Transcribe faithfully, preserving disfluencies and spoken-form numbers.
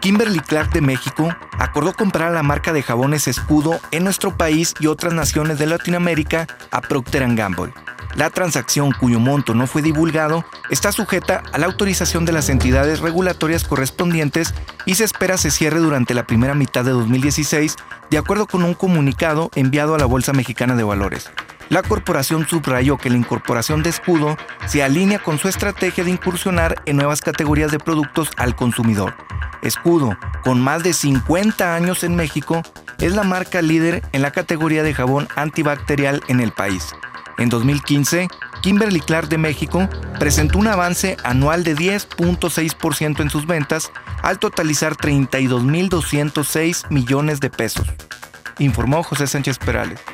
Kimberly-Clark de México acordó comprar la marca de jabones Escudo en nuestro país y otras naciones de Latinoamérica a Procter and Gamble. La transacción, cuyo monto no fue divulgado, está sujeta a la autorización de las entidades regulatorias correspondientes y se espera se cierre durante la primera mitad de dos mil dieciséis, de acuerdo con un comunicado enviado a la Bolsa Mexicana de Valores. La corporación subrayó que la incorporación de Escudo se alinea con su estrategia de incursionar en nuevas categorías de productos al consumidor. Escudo, con más de cincuenta años en México, es la marca líder en la categoría de jabón antibacterial en el país. En dos mil quince, Kimberly-Clark de México presentó un avance anual de diez punto seis por ciento en sus ventas, al totalizar treinta y dos mil doscientos seis millones de pesos, informó José Sánchez Perales.